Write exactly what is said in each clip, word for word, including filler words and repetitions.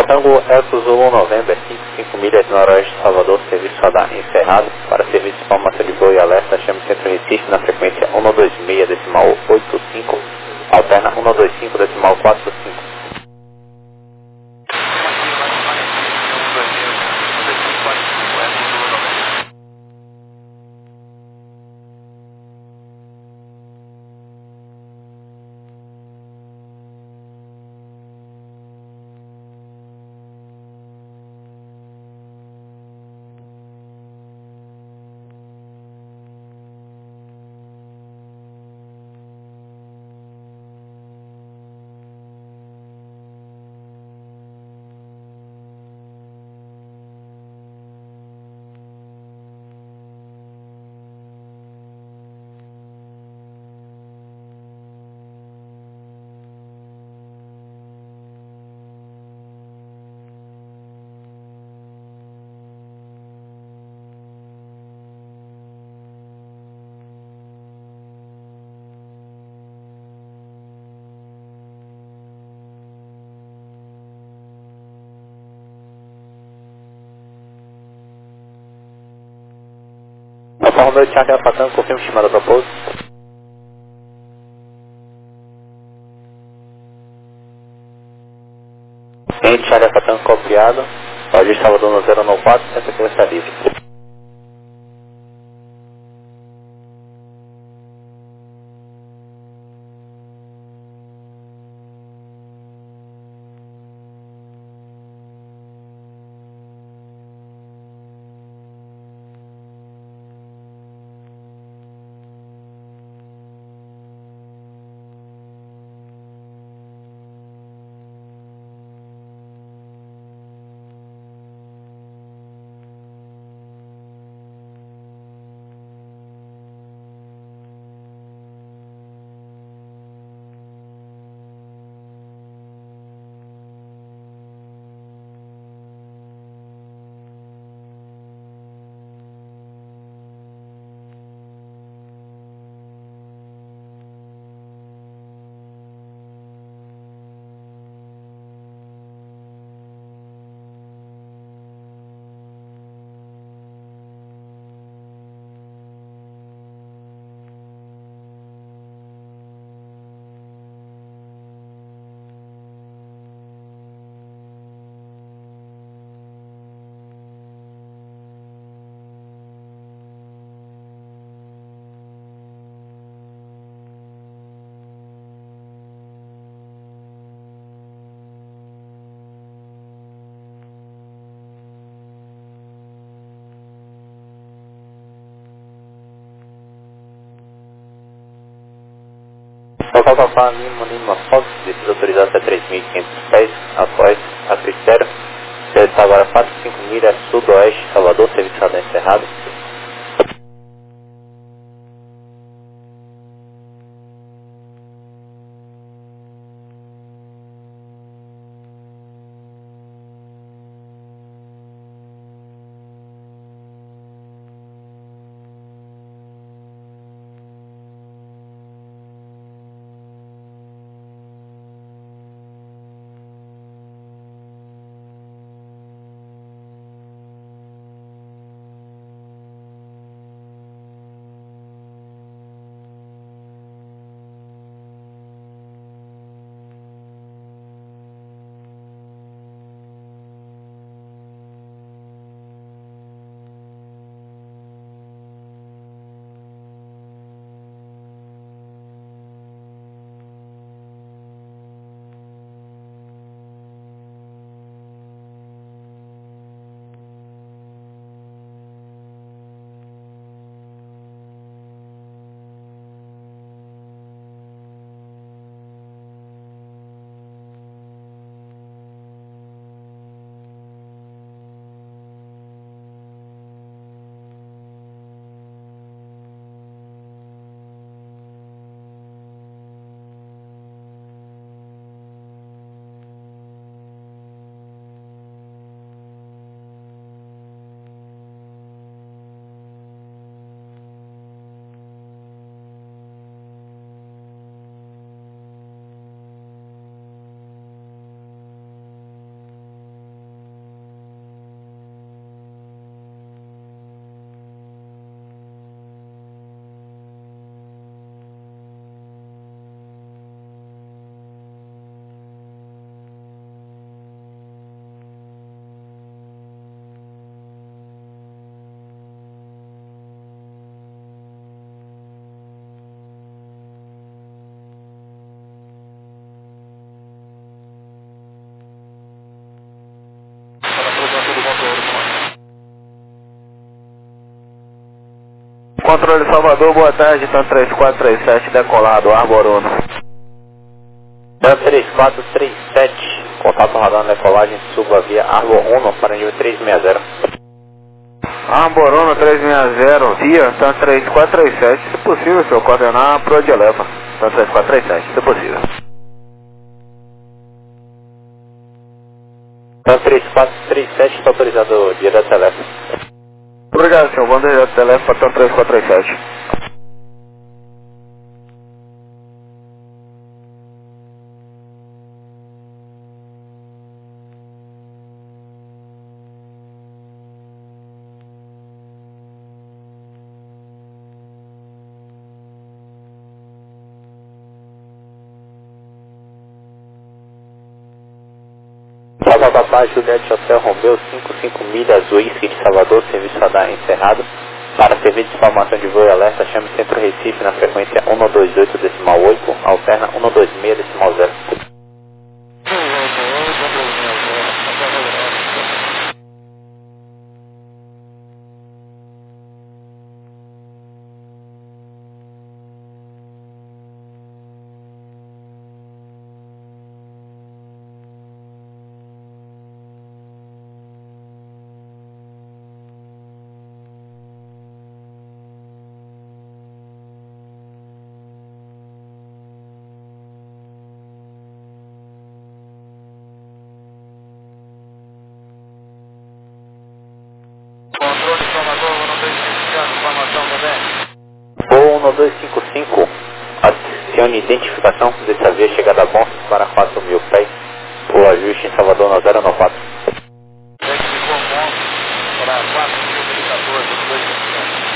Tango Elso Zulu November, cinco cinco milhas noroeste de Salvador, serviço radar encerrado. Para serviço de formação de voo e alerta, chame Centro Recife na frequência um dois seis, decimal oito cinco, alterna um dois cinco, decimal quatro cinco. Alfa Romeo Charlie Alpha Tango, confirma chamada para pouso. Em Charlie Alpha Tango copiado, pode Salvador no zero nove quatro, essa aqui vai estar livre. Local Alfa Lima Lima Fox, descida autorizada até três mil e quinhentos pés, após a critério. Você está agora quatro cinco milhas sudoeste, Salvador, serviço radar encerrado. Controle Salvador, boa tarde, TAM três quatro três sete, decolado, Arbor Uno. TAM três quatro três sete, contato radar decolagem, suba via Arbor Uno para nível três seis zero. Arbor Uno três seis zero, via TAM três quatro três sete, se possível, senhor, coordenar pro de Eleva, TAM três quatro três sete, se possível. TAM três quatro três sete, está autorizado direto telefone. Obrigado, senhor, vamos direto telefone para TAM três quatro três sete. Salva Babá, Juliette Hotel Romeu, cinco cinco milhas, Whisky de Salvador, serviço radar encerrado. Para serviço de informação de voo e alerta, chame Centro Recife na frequência um dois oito decimal oito, alterna um dois seis decimal zero. Controle Salvador, um dois cinco cinco, informação também. Voo um dois cinco cinco, adicione identificação, dessa via chegada a bom para quatro mil pés, o ajuste em Salvador no zero nove quatro. Ficou bom para quatro mil e quatorze, um dois cinco cinco.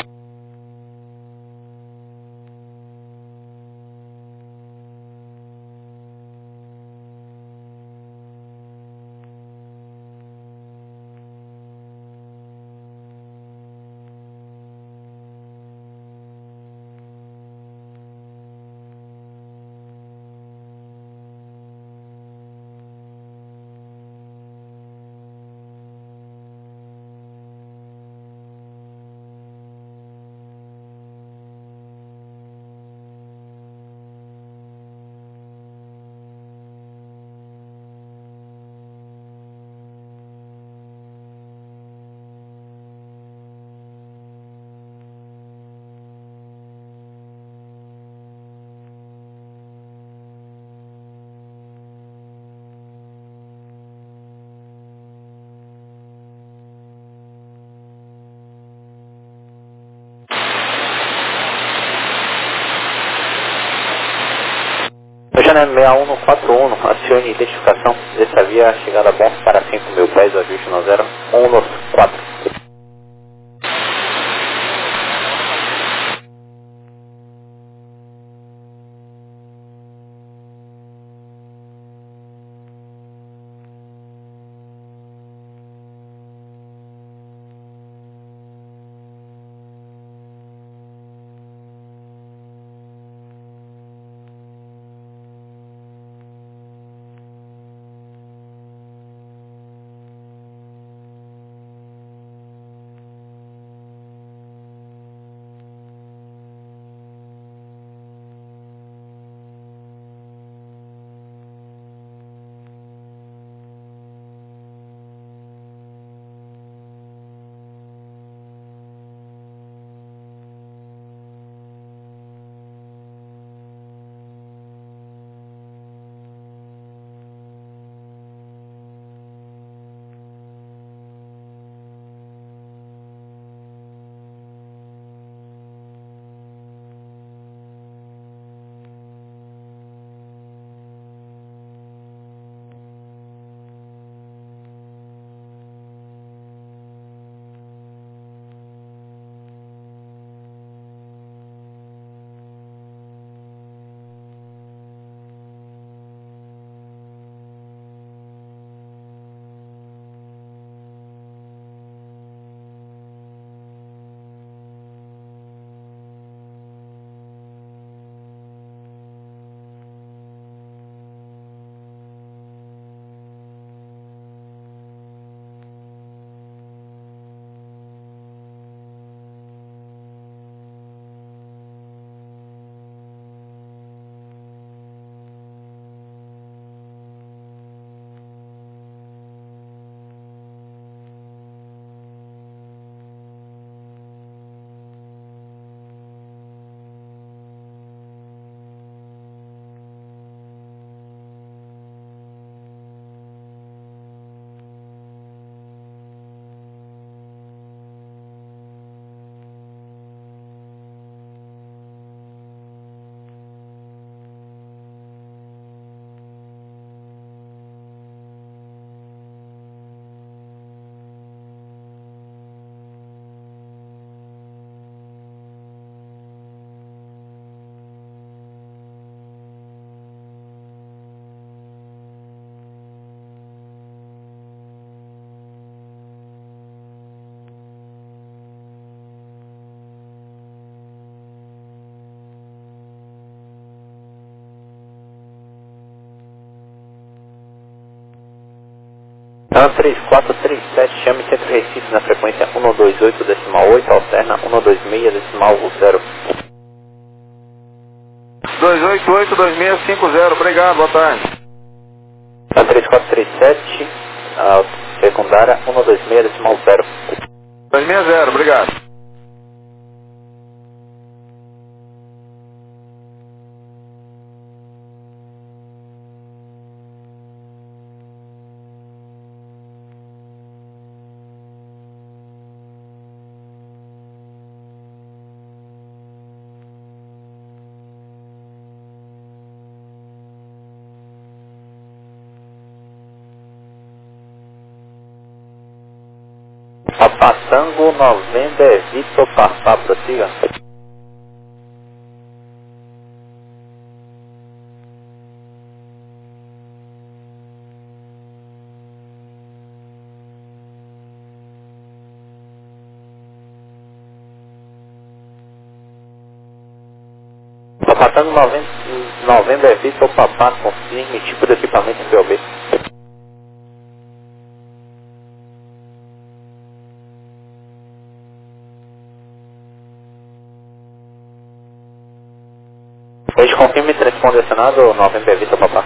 Janela seis um quatro um, acione identificação, dessa via chegada a bom para cinco mil pés, o ajuste no zero um quatro. Então, três quatro três sete, chame Centro Recife na frequência um dois oito decimal oito, alterna um dois seis decimal zero. dois oito oito dois seis cinco zero, obrigado, boa tarde. Então, três quatro três sete, a secundária um dois seis decimal zero. dois seis zero, obrigado. Papatango November Vitor Papá, prossiga. Papatango November Vitor Papá, confirme tipo de equipamento P O B. Hoje confirme transponder acionado November Vitor Papá.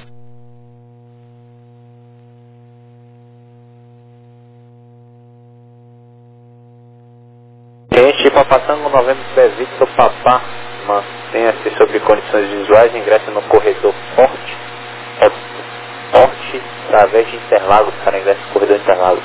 Cliente Papatango November Vitor Papá, mantenha-se sob condições visuais, ingresse no corredor forte, é forte, através de Interlagos, para ingresso no corredor Interlagos.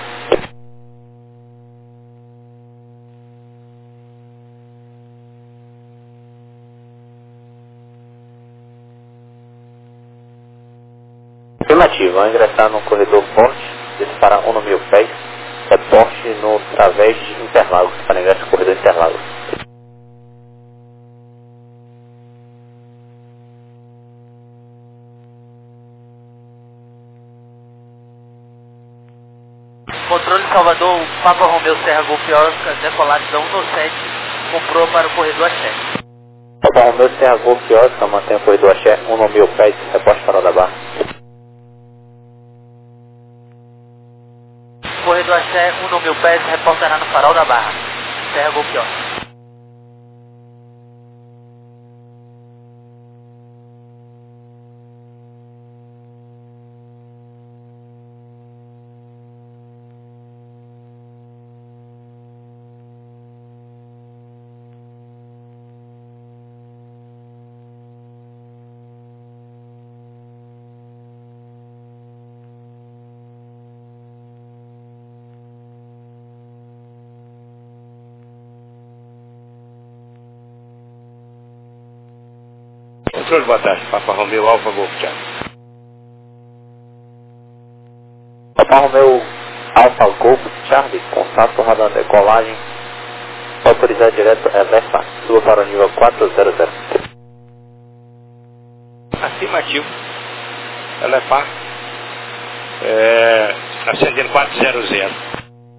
Afirmativo, ao ingressar no corredor forte, disparar um no mil pés, reporte no através de Interlagos, para ingresso no corredor Interlagos. Controle Salvador, Papa Romeu Serra Golf Oscar, decolagem da um sete, comprou para o corredor Axé. Papa Romeu Serra Golf Oscar, mantém o corredor Axé, um no mil pés, reporte Farol da Barra. Corredor Axé, um no mil pés, reportará no Farol da Barra. Serra Golf Oscar. Controle, boa tarde. Papa Romeu, Alfa Golf Charlie. Papa Romeu Alfa Golf Charlie, contato rodando decolagem, autorizado direto é Lefa, sua para o nível quatro zero zero. Afirmativo. Ela é par. É, ascendendo quatro zero zero.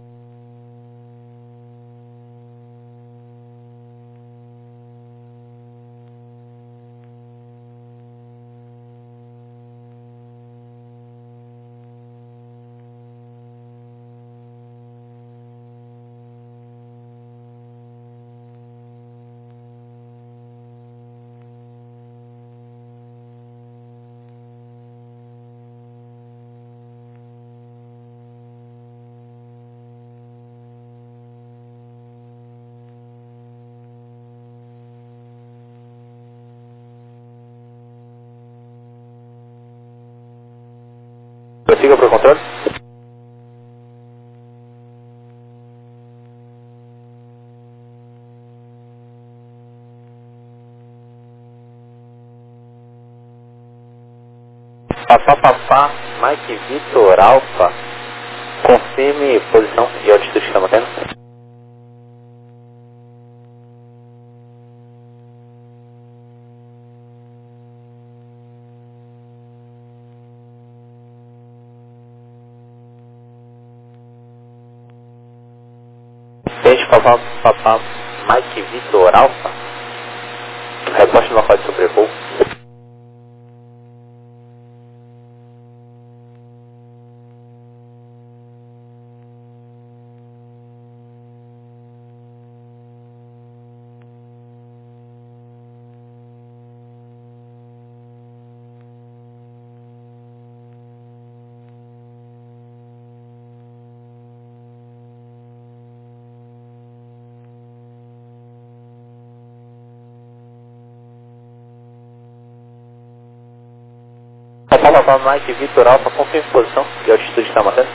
Prossiga para o controle. Papá, papá, Mike Vitor Alfa, confirme posição e altitude que está mantendo. Gente, papá, papá, Mike Vitor Alfa, reposte no local de sobrevoo. Papa Mike Victor Alpha, confirme posição e altitude está mantendo.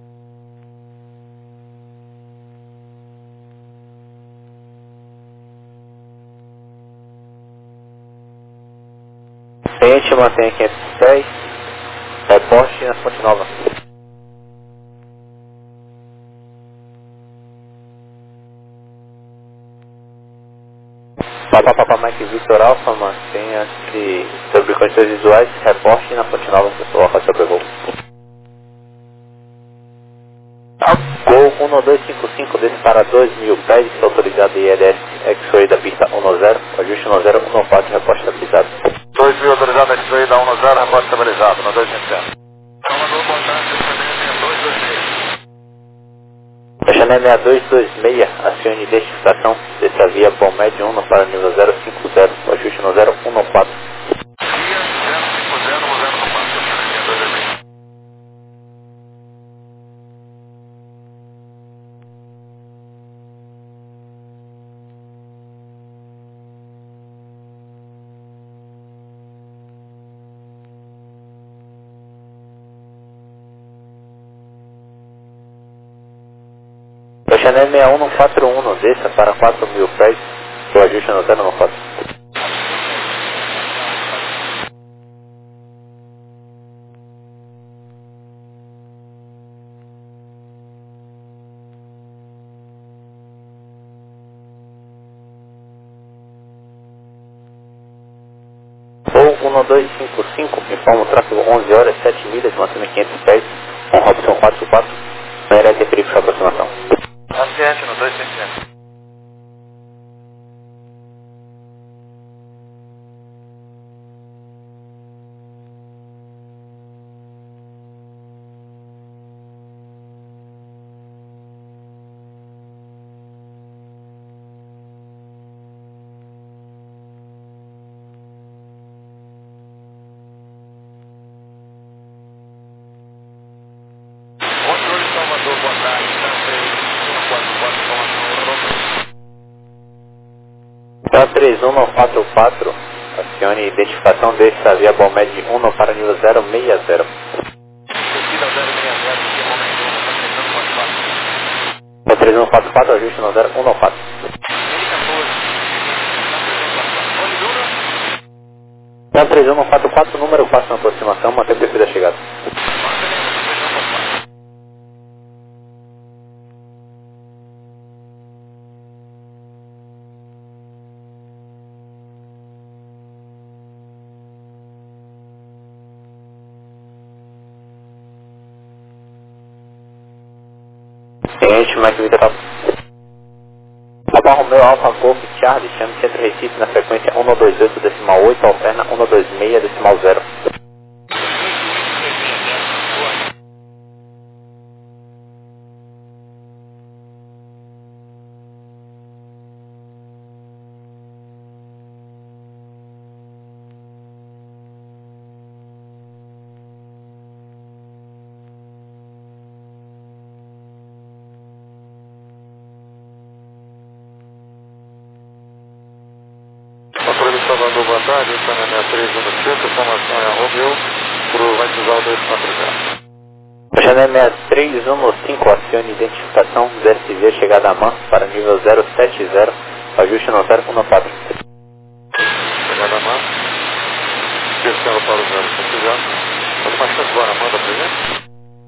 Cliente mantém quinhentos e dez, reporte na Fonte Nova. Papa Papa Mike Victor Alpha, mantenha-se sobre condições visuais, reporte na Fonte Nova, pessoal, faz seu voo. Gol um dois cinco cinco, desce para dois mil pés, autorizado I L S X-Ray da pista um zero, ajuste um zero um quatro, reporte estabilizado. dois mil autorizado X-Ray da um zero, reporte estabilizado, no dois cinco zero. Salvador, boa tarde, Chanel seis dois dois seis, acione identificação, desce a via Bom Médio um para nível zero cinco zero, ajuste no zero um quatro. Via zero cinco zero, zero quatro, Chanel seis dois dois seis. Chanel seis um quatro um, desça para quatro mil pés, o ajuste no zero um quatro. Voo um dois cinco cinco, informa o tráfego onze horas, sete milhas, mantendo quinhentos pés, com Robson quatro quatro, não irá interferir com a aproximação. Aciente no dois cinco zero. Controle Salvador, boa tarde, um quatro quatro, Então três um quatro quatro, acione identificação desse via Bom Médio um para nível zero seis zero. descida zero seis zero, aqui é momento um, está tentando quatro quatro. Então três um quatro quatro, ajuste no zero um quatro. Então três um quatro quatro, número quatro na aproximação, mantém perfil da chegada. Cliente, Mike Victor Alpha. Papa Romeo Alpha Golf Charlie, chame Centro Recife na frequência um dois oito decimal oito, alterna um dois seis decimal zero. Controle Salvador, boa tarde, Chanel seis três um cinco, informação é a Romeu, pro vai usar o dois quatro zero. Chanel seis três um cinco, acione identificação, D S V chegada a mão para nível zero sete zero, ajuste no zero um quatro. Chegada a mão, descendo para o zero sete zero. Pode baixar agora, manda presente.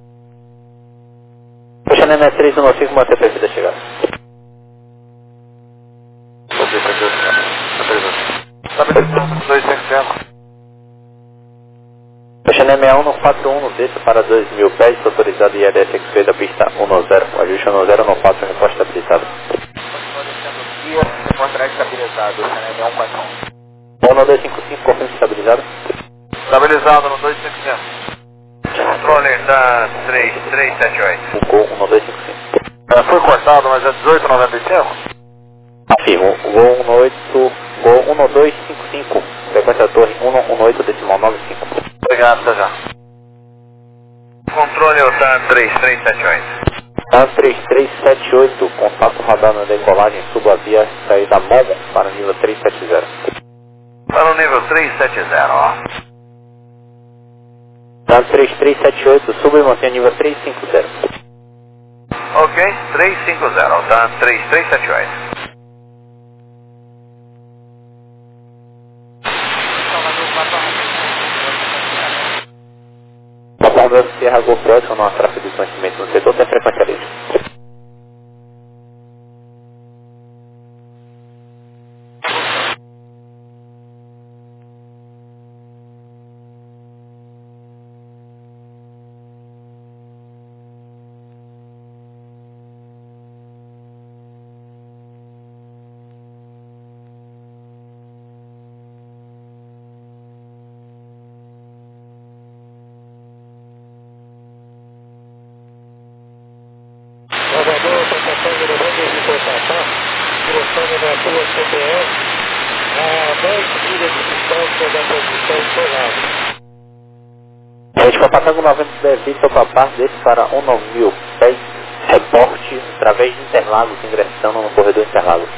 Chanel seis três um cinco, mantém perfil da chegada. Ok, tranquilo. Estabilização no dois cinco zero. Chanel seis um quatro um, desça para dois mil pés, autorizado I L S X-Ray da pista um zero, ajuste no zero um quatro, resposta estabilizada. Contrato estabilizado, Chanel seis um quatro um. um dois cinco cinco, confirme estabilizado. Estabilizado no dois cinco zero. Controle da três três sete oito. Gol um dois cinco cinco. É, foi cortado, mas é dezoito noventa e cinco? Afirmo, Gol um oito, Gol um dois cinco cinco, frequência da torre um oito decimal nove cinco. Obrigado, até já. Controle da três três sete oito. A três três sete oito, contato radar na decolagem, suba a via saída Momo para nível três sete zero. Para o nível três sete zero, ó. Tanto três três sete oito, suba e mantenha nível três cinco zero. Ok, três cinco zero, tá? três três sete oito. Papa Romeu Sierra Golf Delta, não há tráfego de desmanchimento no setor, tem frequência livre. Salvador, está passando no Vande de Cotapá, cruzando na rua C B S, a dez milhas de distância da posição isolada. Rede Papatango noventa Vitor Papar, desce para um nove mil pés, reporte através de Interlagos, ingressando no corredor Interlagos.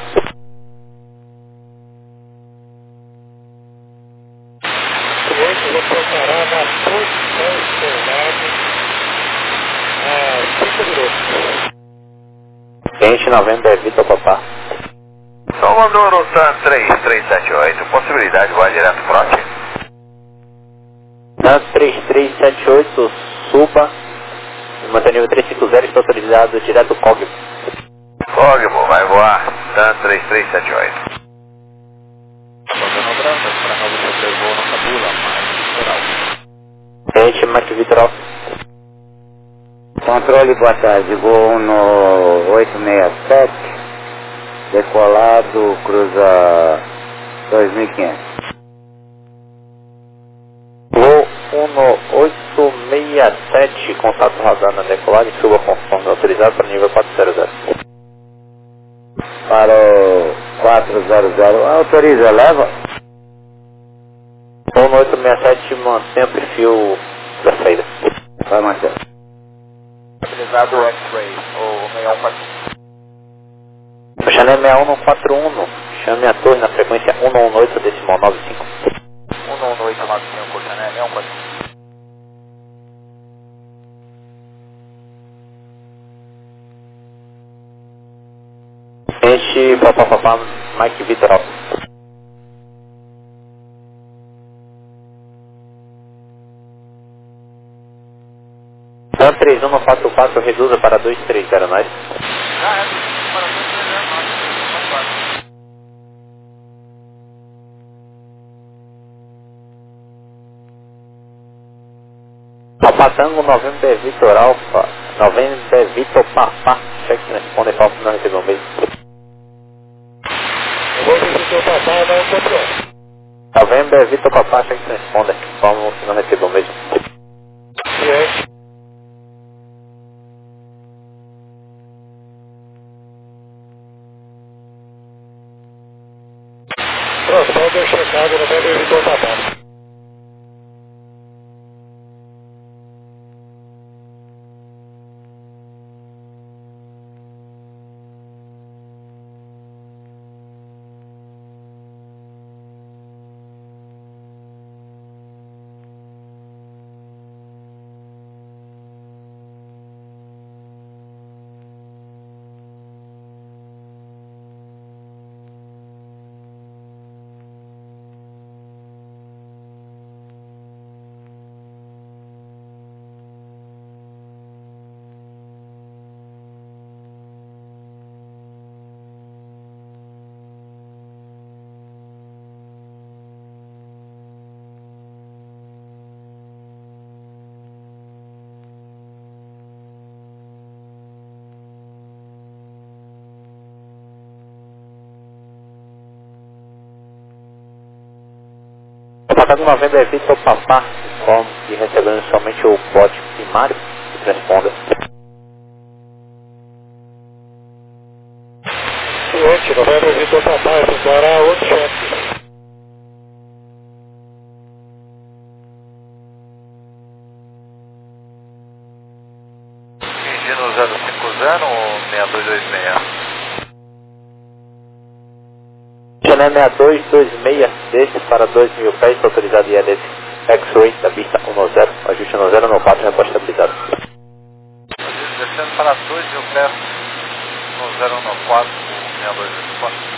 Cliente reportará na posição isolada a cinco minutos. Cliente noventa Vitor Papar. Salvador, Otan três três sete oito, possibilidade vai direto fronte. Tanto três três sete oito, suba, mantenha nível três cinco zero, está autorizado direto Cogmo. Cogmo, vai voar, Tan três três sete oito. Salvador Branca, para novo sobrevoo na Cabula, mais litoral. Cliente Mike Vitor. Controle, boa tarde, voo no oito seis sete, decolado, cruza dois mil e quinhentos. Voo um no oito seis sete, contato radar na decolagem, suba conforme autorizado para nível quatrocentos. Para o quatrocentos, autoriza, leva? Voo no oito seis sete, mantenha o perfil da saída. Vai manter. Utilizado o X-Ray, ou seis um quatro um. Chanel seis um quatro um, chame a torre na frequência um um oito decimal nove cinco. um um oito nove cinco, Chanel seis um quatro um. Cliente Papapá Mike Vitor. Dan três um quatro quatro, reduza para dois três zero, nós. Já é, para dois três zero, nove quatro. Papatango noventa Vitor Alfa, noventa Vitor Papá, cheque responde falso, não recebeu um beijo. Eu vou visitar o papai, não comprou. noventa Vitor Papá, cheque responde, falso, não recebeu um beijo. Ciente. Transponder checado no meio do Vitor Papá. Papatango noventa Vitor Papá, informe que recebendo somente o bote primário que responda. Ciente, novembro Vitor Papá, efetuará outro cheque. Dirigindo zero cinco zero ou seis dois dois seis? Chanel seis dois dois seis, desce para dois mil pés, autorizado I L S. X-Ray da pista um zero, ajuste um zero no quatro, reposta estabilizado. Descendo para dois mil pés, um zero um quatro, seis dois oito quatro.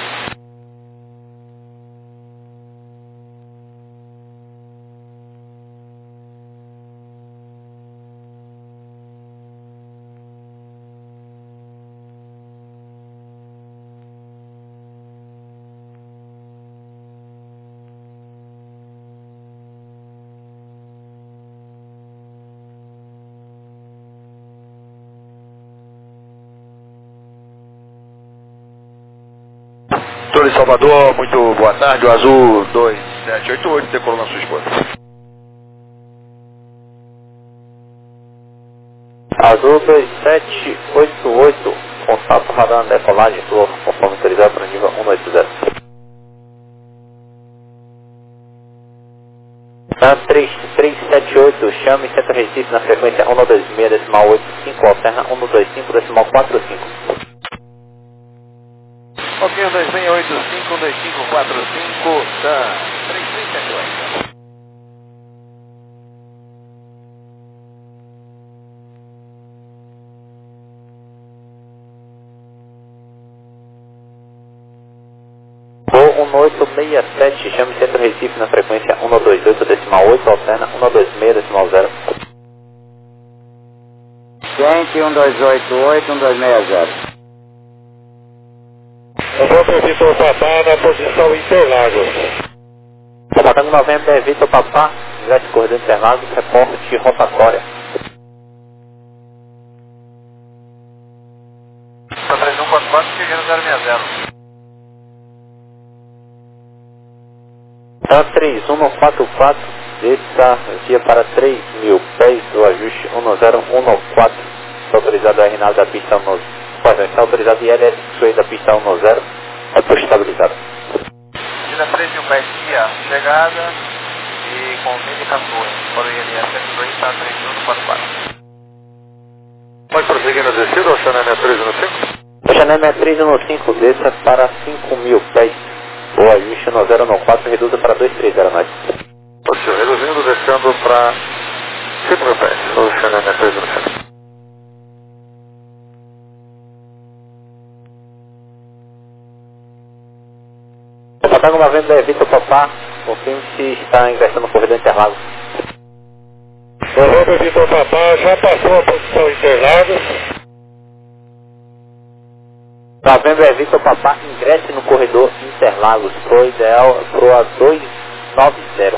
Torre Salvador, muito boa tarde. O Azul dois sete oito oito decolou na sua esposa. Azul dois sete oito oito, contato radar na decolagem, sua conforme autorizado para nível um oito zero. Na três três sete oito, chame Centro Recife na frequência um dois seis decimal oito cinco, alterna um dois cinco decimal quatro cinco. Ok, um dois seis oito cinco, um dois cinco quatro cinco, tá, três três sete oito. Voo um oito seis sete, chame Centro Recife na frequência um dois oito decimal oito, alterna um dois seis decimal zero. Gente, um dois oito oito, um dois seis zero. Novembro Vitor Papá na posição Interlagos. Comandante Novembro Vitor Papá, ingresso corredor Interlagos, reporte rotatória. três um quatro quatro, chegando zero seis zero. Tá três um quatro quatro, desça via para três mil pés do ajuste um zero um quatro, está autorizado a R N A V da pista um zero, perdão, está autorizado I L S X da pista um zero, reposto estabilizado. China três mil pés, via chegada e com mil e quatorze, para o I L S X-Ray está três um quatro quatro. Pode prosseguir na descida, ou Chanel é três um cinco? O Chanel é três um cinco, desça para cinco mil pés. O ajuste um zero um quatro, reduza para dois três zero nove. O senhor reduzindo, descendo para cinco mil pés. O Chanel é três um cinco. Comandante Novembro Vitor Papá, confirme se está ingressando no corredor Interlagos. Novembro Vitor Papá já passou a posição Interlagos. Novembro Vitor Papá, ingresse no corredor Interlagos, pro ideal, pro A dois nove zero.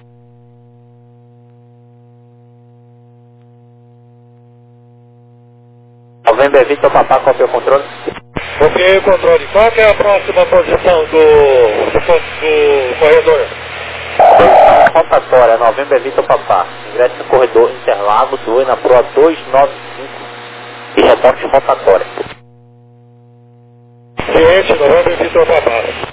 Novembro Vitor Papá, qual é o controle? Ok, controle. Qual que é a próxima posição do, do, do corredor? Posição rotatória, Novembro Vitor Papá, ingresse no corredor Interlagos, voe na proa dois nove cinco e reporte rotatória. Ciente, Novembro Vitor Papá.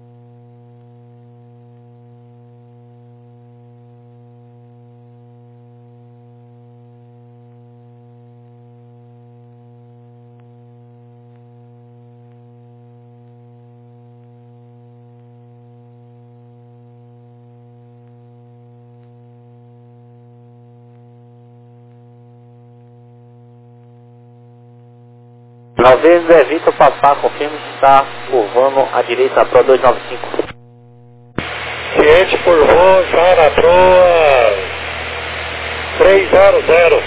Novembro Vitor Papá, confirme que está curvando à direita na proa dois nove cinco. Ciente por voo, já na proa três zero zero.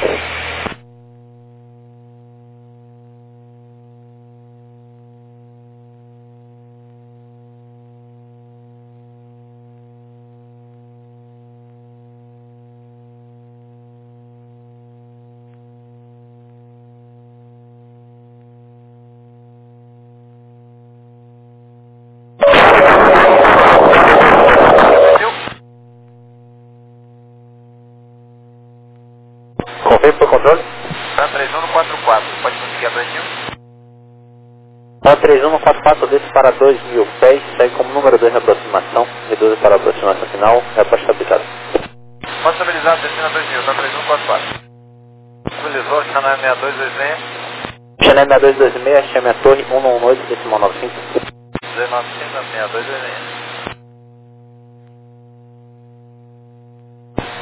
Confirme por controle? Tá três um quatro quatro, pode conseguir a dois mil? Tá três um quatro quatro, desce para dois mil pés, segue como número dois na aproximação, reduza para a aproximação final, reposto estabilizado. Pode estabilizar, descendo a dois mil, tá três um quatro quatro. Estabilizou, Chanel seis dois dois seis. Chanel seis dois dois seis, chame a torre um um oito decimal nove cinco. dezenove cinco, seis dois dois seis.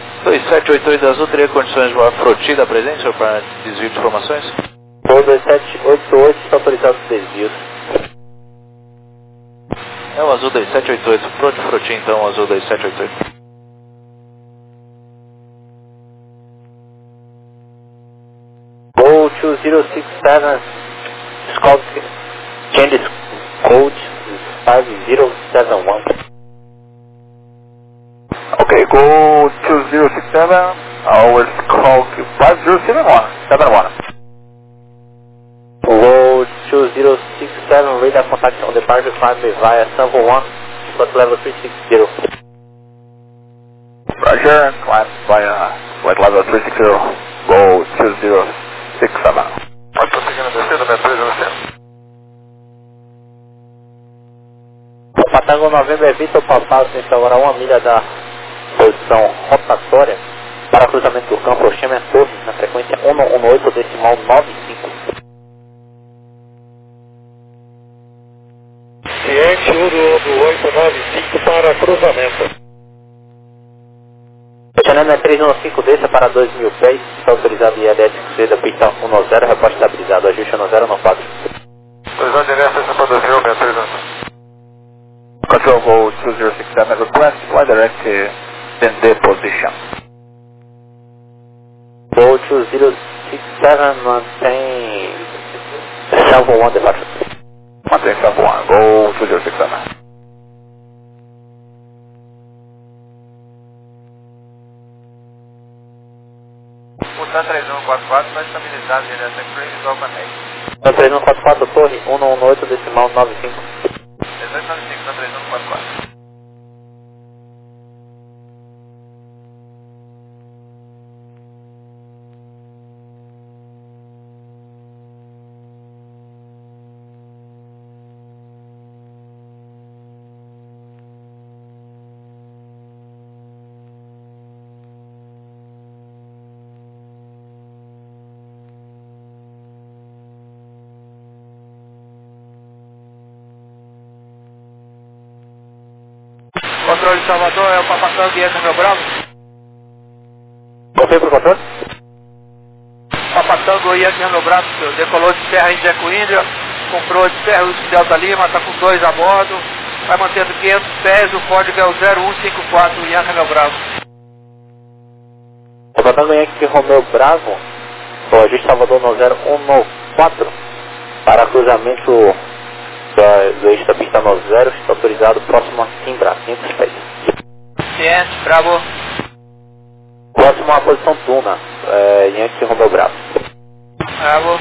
sete oito oito Azul teria condições de voar Froti da presença para desvio de informações? Voo dois sete oito oito está autorizado os desvios. É o Azul dois sete oito oito, Froti Froti então, o Azul dois sete oito oito. Voo dois zero seis sete, Scout, change code five zero seven one. Okay, go two zero six seven, our call five zero seven one, seven one. Voo dois zero seis sete, radar contact on departure climb via Sanvo one, flight level three six zero. Roger, climb via flight level three six zero, go two zero six seven. Pode prosseguir na descida, meia três zero sete. Patango November Vitor Papal se agora a uma milha da posição rotatória para cruzamento do campo Oxêmia Torre na frequência um um oito decimal nove cinco. Ciente, Urubu oito nove cinco para cruzamento. Chanel três um cinco, desça para dois mil pés, está autorizado I A D S da pista um zero, reposta estabilizado, ajuste um zero no quatro. Precisão direta, essa para dois mil, meia três zero sete. Control Go two zero six seven, request flight direct in the position. Voo dois zero seis sete, mantém Salvo one departure. Mantém Salvo one, Go two zero six seven. O TAN três um quatro quatro está estabilizado direto em Crazy Open TAN três um quatro quatro, torre um um oito decimal nove cinco. dezoito nove cinco, TAN três um quatro quatro. Controle de Salvador, é o Papacão Guieta, meu bravo. Confirme por controle. Papacão Guieta, meu bravo, senhor. Decolou de Serra Índia com Índia, comprou de Serra de Delta Lima, está com dois a bordo, vai mantendo quinhentos pés, o código é o zero um cinco quatro, Yankee, meu bravo. O Patango Yankee Romeu Bravo, o ajuste Salvador no zero um quatro, para cruzamento da, do eixo da pista no zero, está autorizado próximo a Simbra, quinhentos pés. Ciente, bravo. Próximo à posição Tuna, é, Yankee Romeu Bravo. Bravo.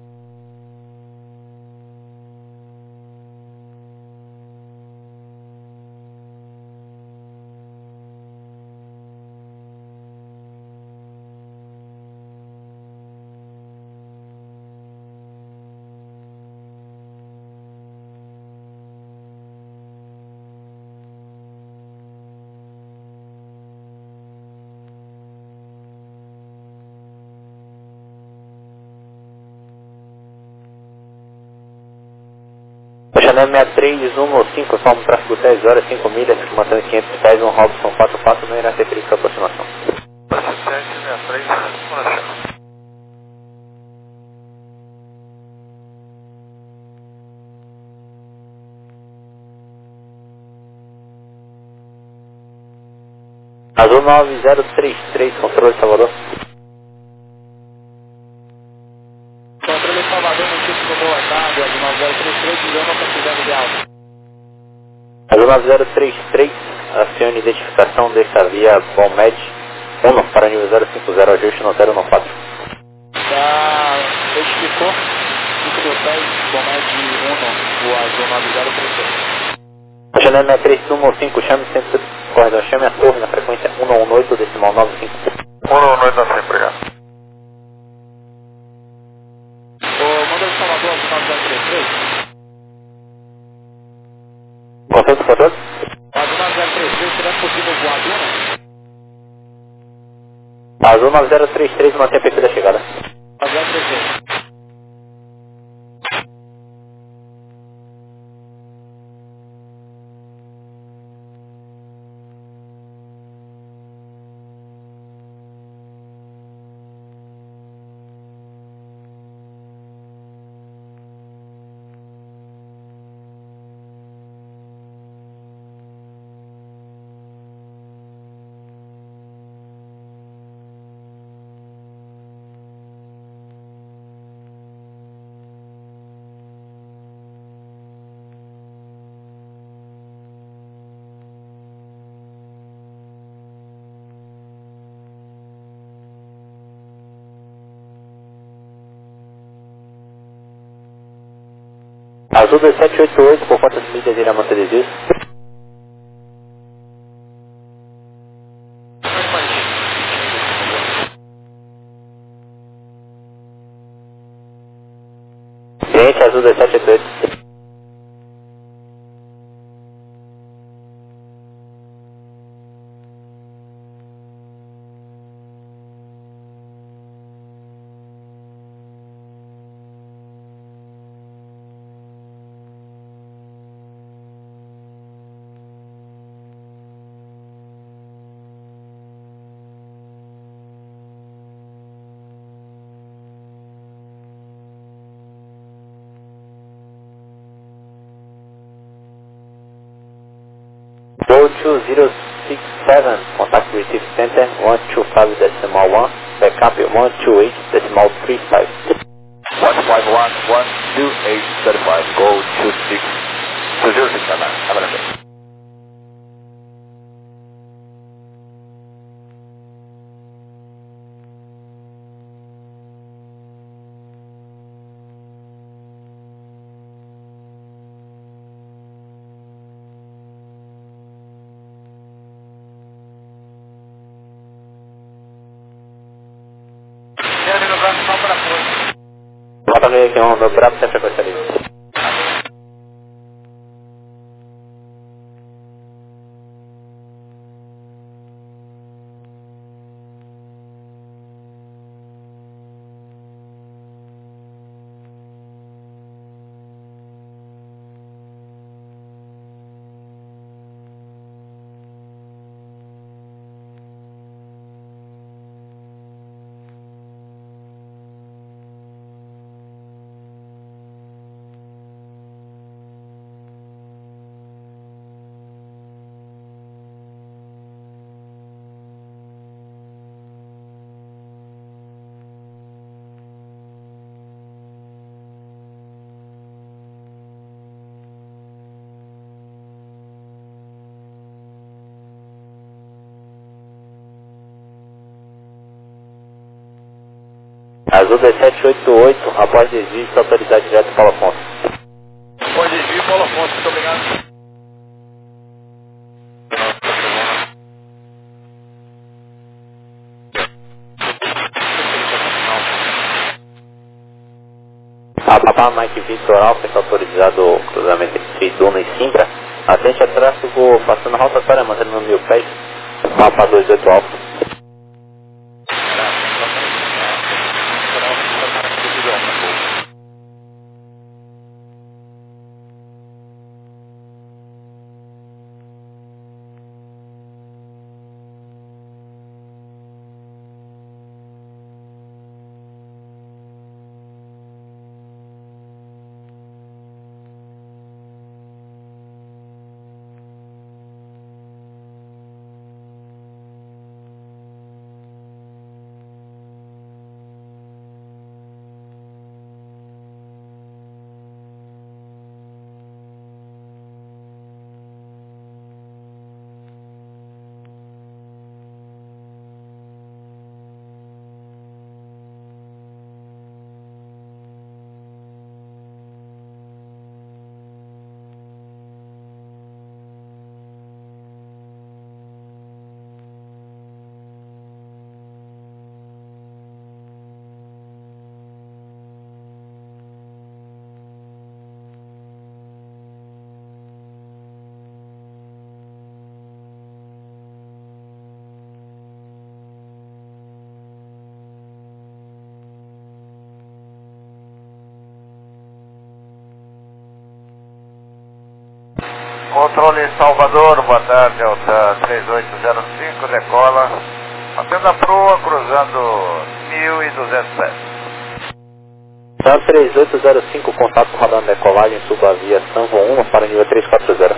Chanel sessenta e três um cinco, informa o tráfego dez horas, cinco milhas, mantendo quinhentos pés, um Robson quatro quatro, não irá ter perigo de aproximação. Assistente sessenta e três, coração. Azul nove zero três três, controle de Salvador. Controle de Salvador, notícia do boa tarde, Azul nove zero três três, Guilherme, quantidade de alta. Azul nove zero três três, acione identificação desta via Bommed um para nível zero cinco zero, ajuste no zero um quatro. Já identificou, cinco mil pés, Bommed um, o Azul nove zero três três. Chanel sessenta e três um cinco, chame centro corredor, chame a torre na frequência um um oito decimal nove cinco. um um oito nove cinco, obrigado. O manda de Salvador, Azul nove zero três três. Controle do controle? Azul nove zero três três, será possível voar a Duna? Azul nove zero três três, mantém a perfil da chegada. nove zero três três. Azul dois sete oito oito, por quantas milhas irá manter desvio? Cliente Azul dois sete oito oito. Go two zero six seven, contact Receive Center one two five decimal one, backup one two eight decimal three five. one five one one two eight three five, go two six two zero six seven. Have a nice day. Nota meio que um no Bravo sem frequência livre. Azul dois sete oito oito, após desvio, está autorizado direto para o Paulo Afonso. Após desvio, Paulo Afonso, muito obrigado. A Papa Mike Victor Alfa está autorizado o cruzamento entre Duna e Simbra. Atente a tráfego passando a rotatória, mantendo no mil pés. Papa dois oito Alfa. Controle Salvador, boa tarde, Delta três oito zero cinco, decola, mantendo a proa, cruzando mil e duzentos pés. Delta três oito zero cinco, contato com radar de decolagem, suba a via Sanvo um para o nível três quatro zero.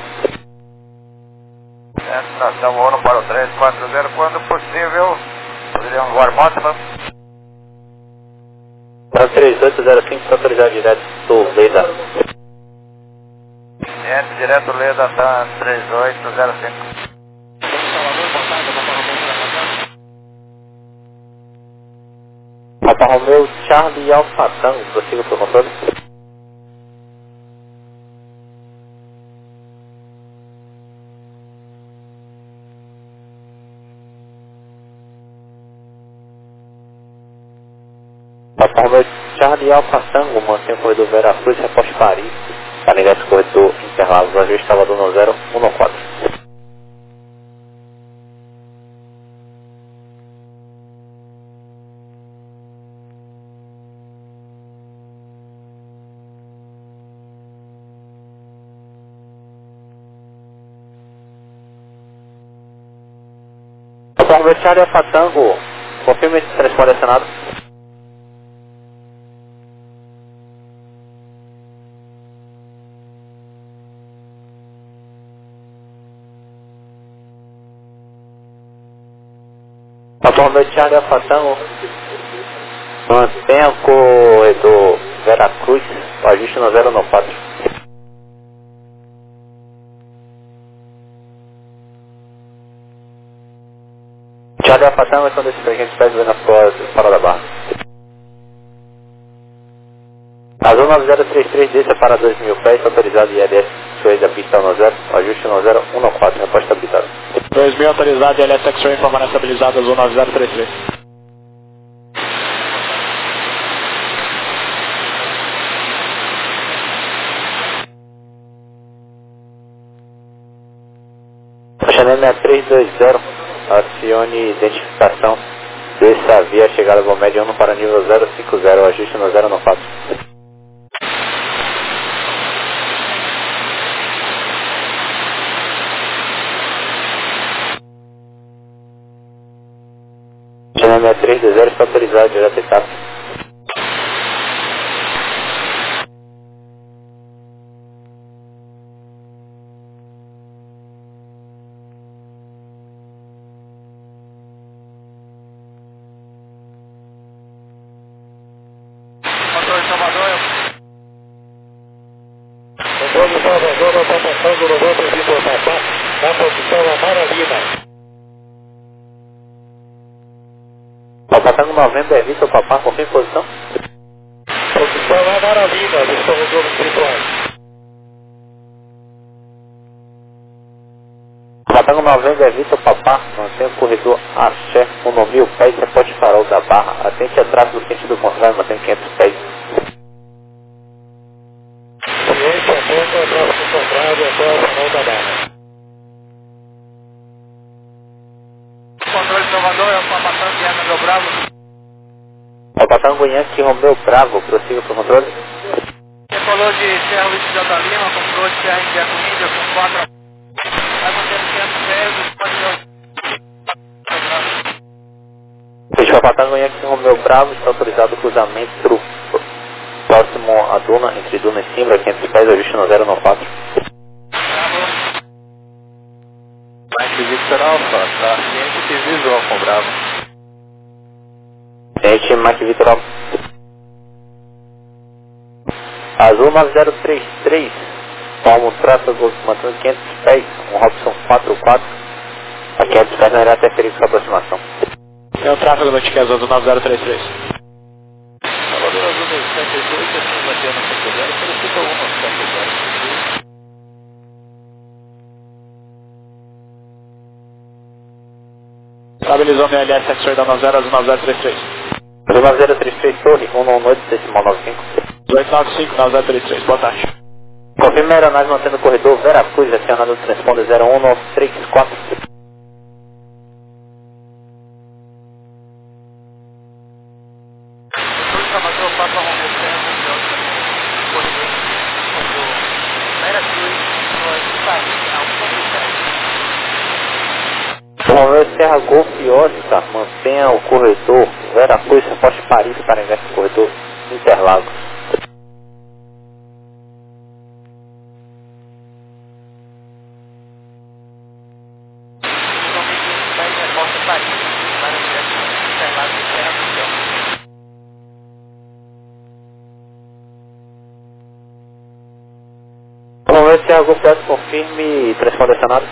Estação um para o três quatro zero, quando possível, poderíamos voar Montman. Delta três oito zero cinco, está autorizado direto do Leda. Entre direto Leda, tá três oito zero cinco. Papa Romeu, Charlie Alfa Tango, prossiga para o controle. Papa Romeo Charlie Alfa Tango, mantém o corredor Veracruz, reposte Paris, para ligar esse corredor Interlagos, ajuste Salvador no zero um quatro. Papa Romeo Charlie Alfa Tango, confirme esse transporte acionado. Papa Romeo Charlie Alfa Tango, mantenha o corredor Veracruz, o ajuste no zero quatro. Charlie Alfa Tango, então desse fragente pés na sua parada barra. Azul nove zero três três, desça para dois mil pés, autorizado I L S, X-Ray da pista no zero, ajuste no zero um quatro, reposta estabilizado. dois mil autorizado, I L S X-Ray informando estabilizado, Azul nove zero três três. Chanel seis três dois zero, acione identificação, desça via chegada com média um para nível zero cinco zero, ajuste no zero quatro. Chanel seis três dois zero está autorizado, direto etapa. Controle Salvador, Controle Salvador, está passando no volta de Botapá, na posição Amaralina. Papa Tango noventa, evita o Papá, confirme posição. Posição Amaralina, dos corredores virtuais. Papa Tango noventa, evita o Papá, mantém o corredor Axé, um mil pés, reposte farol da barra, atente a tráfego no sentido contrário, mantém quinhentos pés. Ciência aponta, próximo contrário, até o farol da barra. Controle Salvador, é o Papa Tango Yankee Romeo Bravo. Papa Tango Yankee Romeo Bravo, prossiga para o controle. Decolou de Serra Luiz de Delta Lima, comprou de Serra Índia com Índia com quatro. Vai mantendo quinhentos pés, pode ver. Esse Papa Tango Yankee Romeo Bravo está autorizado o cruzamento próximo à Duna, entre Duna e Simbra, quinhentos pés, ajuste no zero quatro. Mike Victor Alpha, tá ciente que visual com Bravo. Gente, Mike Vitor Alfa. Azul nove zero três três, toma um tráfego mantendo quinhentos pés, um Robson quatro quatro, a quinhentos pés não irá interferir com sua aproximação. Tem o tráfego no Tique Azul do nove zero três três. Salvador Azul dois sete oito, assim batendo no cinco zero, solicita um no cinco zero. Estabilizou meu L S X-Ray da nove zero, Azul nove zero três três. Azul nove zero três três, torre, um nove oito, decimal nove cinco. oito nove cinco, nove zero três três, boa tarde. Confirme a aeronave mantendo o corredor Veracruz, acionado no transponder zero um nove três quatro. Controle Salvador, Papa Romeo Serra, corredor, Veracruz, no Paris, ao Romeo Serra Golf Oscar, mantenha o corredor Veracruz, reposte Paris para inverso do corredor Interlagos. Romeo Serra Golf Oscar, confirme transponder acionado.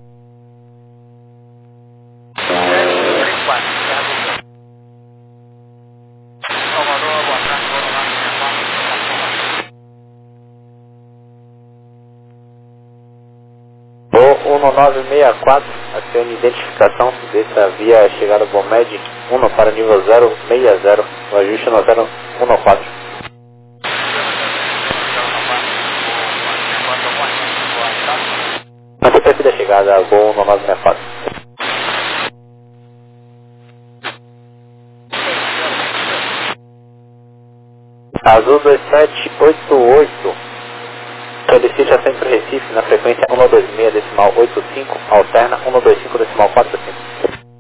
um nove seis quatro, acione identificação, desça via chegada Bomed um para nível zero seis zero. o ajuste no zero um quatro. A C P F da chegada, Gol no nove seis quatro. Azul dois sete oito oito, solicite a Centro Recife na frequência cento e vinte e seis decimal oitenta e cinco, alterna cento e vinte e cinco decimal quarenta e cinco.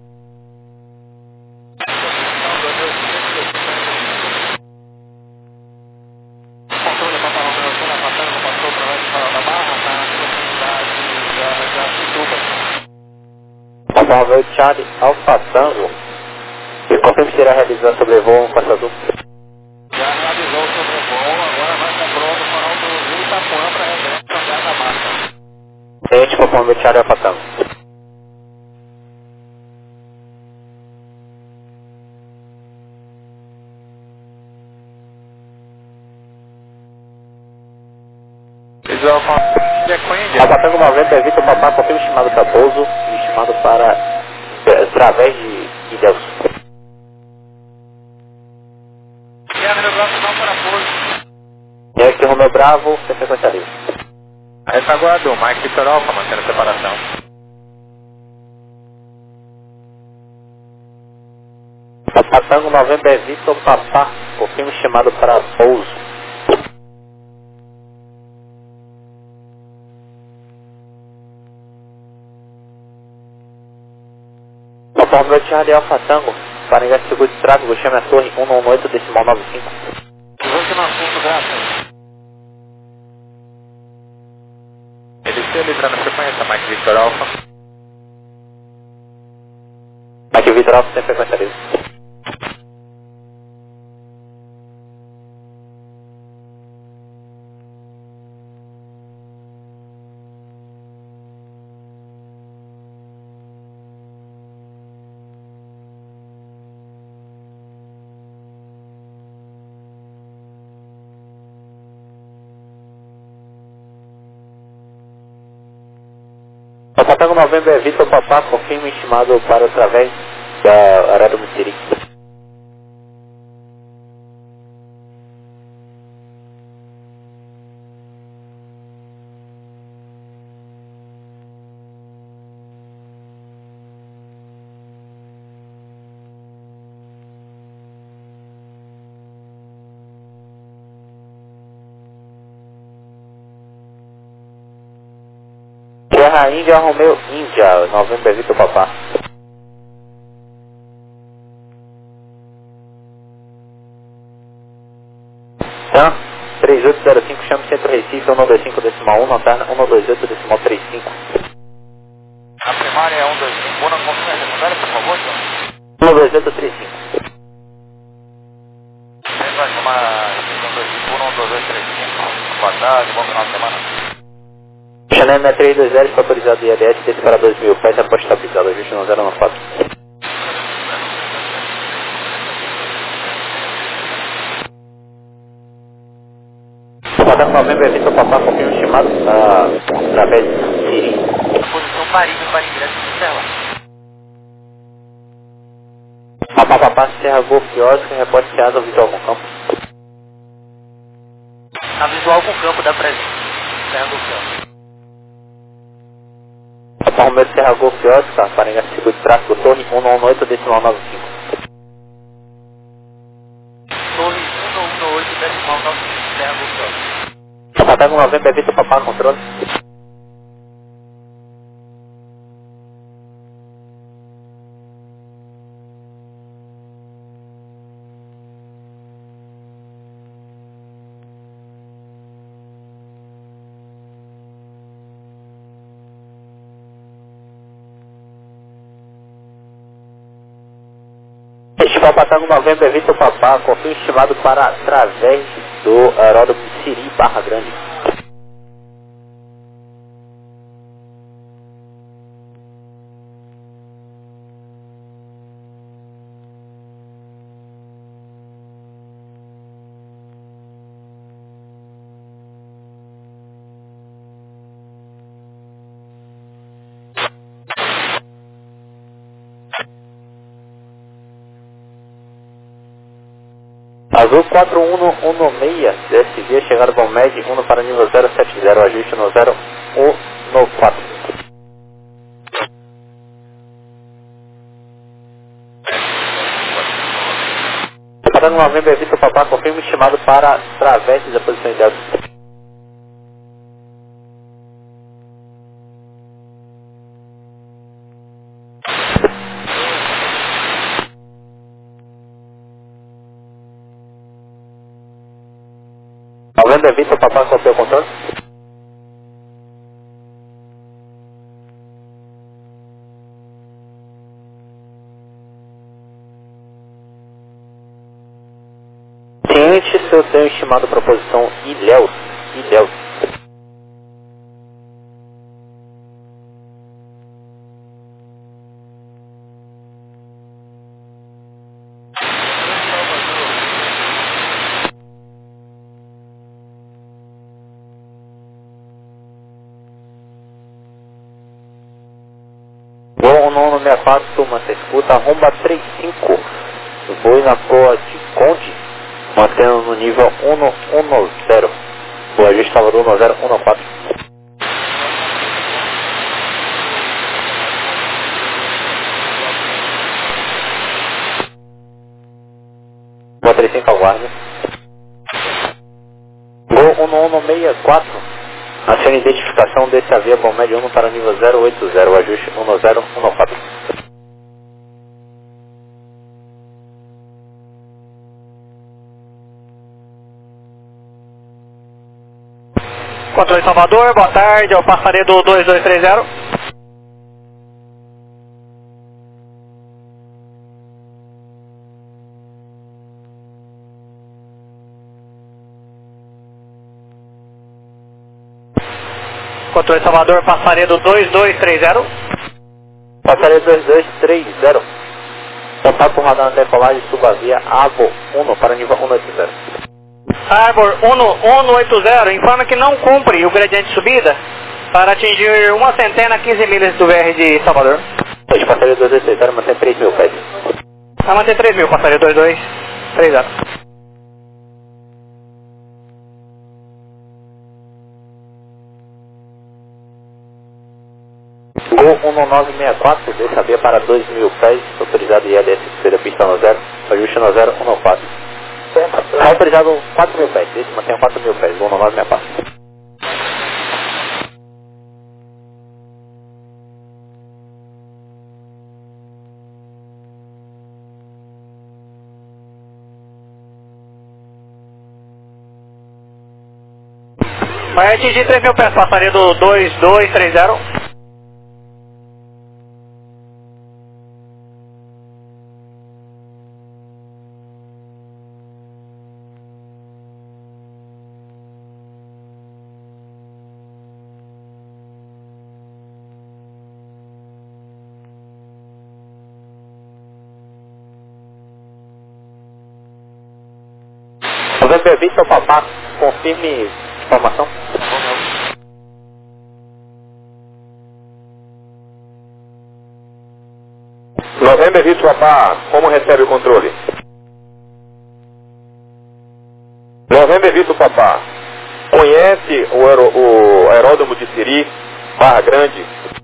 Papa Romeo Charlie Alfa Tango, e confirme se irá realizar sobrevoo no Costa Azul. Já realizou o sobrevoo, agora vai comprou no farol do Rio Itapuã para regresso cambiar da marca. Tente Papa Romeo Charlie Alfa Tango. Visual com Jack India. Alfa Tango noventa, evita o Papá, confirme estimado para pouso e estimado para através de Ilhéus. Guerra Rio Bravo não para pouso. E aqui Romeu Bravo, sem frequência livre. Retaguarda, Mike Victor Alpha, mantendo a separação. Papá Tango noventa, evita o Papá, confirme estimado para pouso. Papa Romeo Charlie Alfa Tango, para ingresso seguro de tráfego, chame a torre cento e dezenove decimal noventa e cinco. Vamos no assunto, graças. Ele se livrar na frequência, Mike Victor Alpha. Mike Victor Alpha sem frequência livre. Papa Tango novembro, evita o Papá, confirme estimado para através da área do Missiri. Sierra Índia, Romeu Índia, novembro, evita o Papá. Sam, três oito zero cinco, chame Centro Recife, cento e vinte e cinco decimal um, alterna cento e vinte e oito decimal trinta e cinco. A primária é cento e vinte e cinco, na confirmação secundária, por favor, senhor. cento e vinte e oito trinta e cinco. A gente vai tomar cento e vinte e cinco, cento e vinte e oito trinta e cinco. Boa tarde, bom final de semana. Chanel três dois zero, está autorizado I L S, desse para dois mil, peça após estabilizado, ajuste no zero nove quatro. Papa novembro, evita o Papá, confirme estimado uh, através de Siri. Posição Marinho para ingresso no Serra. Papá Papá, Serra Golf Oscar, reporte Ceasa ao visual com campo. A visual com campo da presente. Serra do campo. Papa Romeu Serra Golf Oscar, para ingresso seguro de tráfego, torre cento e dezenove decimal noventa e cinco. Torre cento e dezenove decimal noventa e cinco. Serra do campo. Papa Tango novembro, evita o Papá, controle. Este Papa Tango novembro, evita o Papá, confirme estimado para através do aeródromo Siri Barra Grande. Azul quatro um um seis, D S V, chegada Bom Med, um para nível zero sete zero, ajuste no zero um quatro. Para Novembro, evita o Papá, confirma estimado para travessos da posição ideal. Novembro, evita o Papá, copiou o controle. Ciente se eu tenho estimado para a posição Ilhéus. Ilhéus. Gol nono sessenta e quatro, turma, você escuta, arromba trinta e cinco. Vou na proa de Conde, mantendo no nível um zero. O ajuste Salvador um zero um quatro. Vou trinta e cinco ao guarda. Gol um um seis quatro. Acione identificação desse A V Bom Médio um para nível zero oito zero. O ajuste um zero um quatro. Controle Salvador, boa tarde, é o Passaredo dois dois três zero. Controle Salvador, Passaredo dois dois três zero. Passaredo dois dois três zero. Contato com radar na decolagem, suba via Avo um para nível um oito zero. Arbor um oito zero, informa que não cumpre o gradiente de subida para atingir uma centena, quinze milhas do V R de Salvador. Hoje, Passaredo dois dois três zero, mantém três mil pés. Vai manter três mil, Passaredo dois dois três zero. Gol um nove seis quatro, deixa B para dois mil pés, autorizado I L S terceira pista no zero, ajuste no zero um quatro. Autorizado quatro mil pés, deixa mantém quatro mil pés, gol um nove seis quatro. Vai atingir três mil pés, Passaredo dois dois três zero. Novembro, evita o Papá, confirme informação. Novembro, evita o Papá, como recebe o controle? Novembro, evita o Papá, conhece o, aero, o aeródromo de Siri, Barra Grande?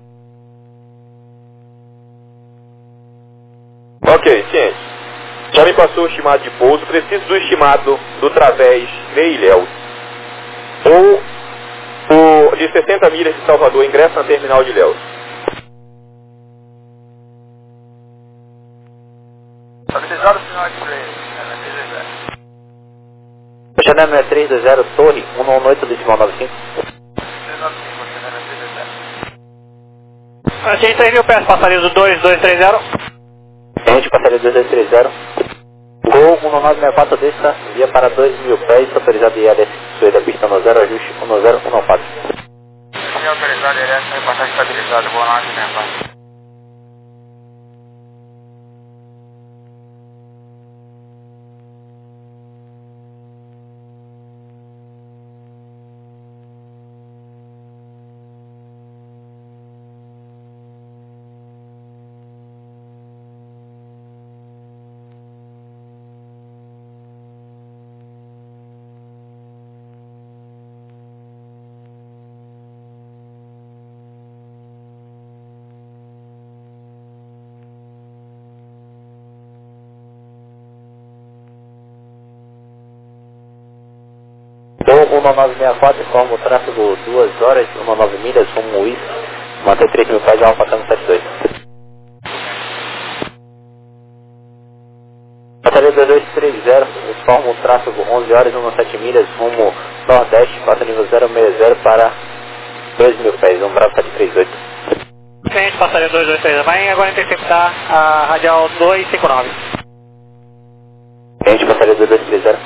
Ok, ciente. Já me passou o estimado de pouso, preciso do estimado do Través de Ilhéus. Ou o de sessenta milhas de Salvador, ingresso na terminal de Ilhéus. Solicitado o final de play. Janela três dois zero, Torre, um um oito, decimal nove cinco. Atingir três mil pés, Passaredo dois dois três zero. Gente, Passaredo dois dois três zero. Gol um nove seis quatro, desça, via para dois mil pés, autorizado I L S terceira pista no zero, ajuste um zero um quatro. Caminho autorizado, ele é passagem estabilizada, boa noite, minha paz. um nove seis quatro, informa o tráfego duas horas, nove milhas, rumo West, mantém três mil pés, Alfa Tango setenta e dois. Passageiro dois dois três zero, informa o tráfego onze horas, sete milhas, rumo Nordeste, passa nível zero seis zero para dois mil pés, um Bravo sete três oito. Frente, passageiro dois dois três zero, vai agora interceptar a radial dois cinco nove. Frente, passageiro dois dois três zero.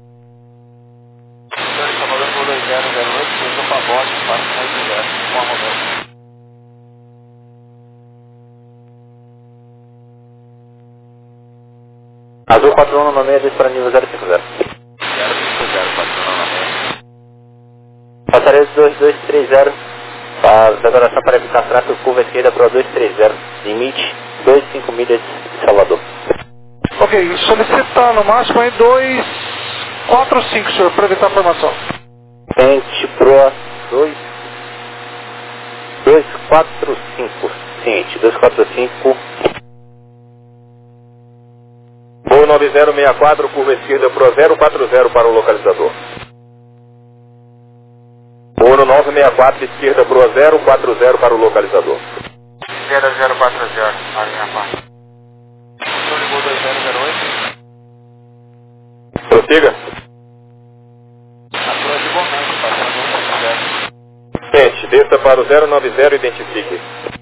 Salvador dois zero zero oito, cruzou para a borda, passa com oito zero, forma dois. Azul quatro um nove seis, dois para nível zero cinco zero. zero cinco zero, quatro nove seis. Passageiro dois dois três zero, a declaração para evitar tráfego, curva esquerda para dois três zero, limite vinte e cinco milhas de Salvador. Ok, solicita no máximo aí dois quatro cinco, senhor, para evitar a formação. Frente Proa dois dois quatro cinco, ciente, dois quatro cinco. Voo nove zero seis quatro, curva esquerda Proa zero quatro zero para o localizador. Voo nove seis quatro, esquerda Proa zero quatro zero para o localizador. Esquerda zero quatro zero, a linha quatro. Ligou dois zero zero oito. Prossiga. A Proa de Bonete, passando um zero. Gente, desça para o zero nove zero e identifique.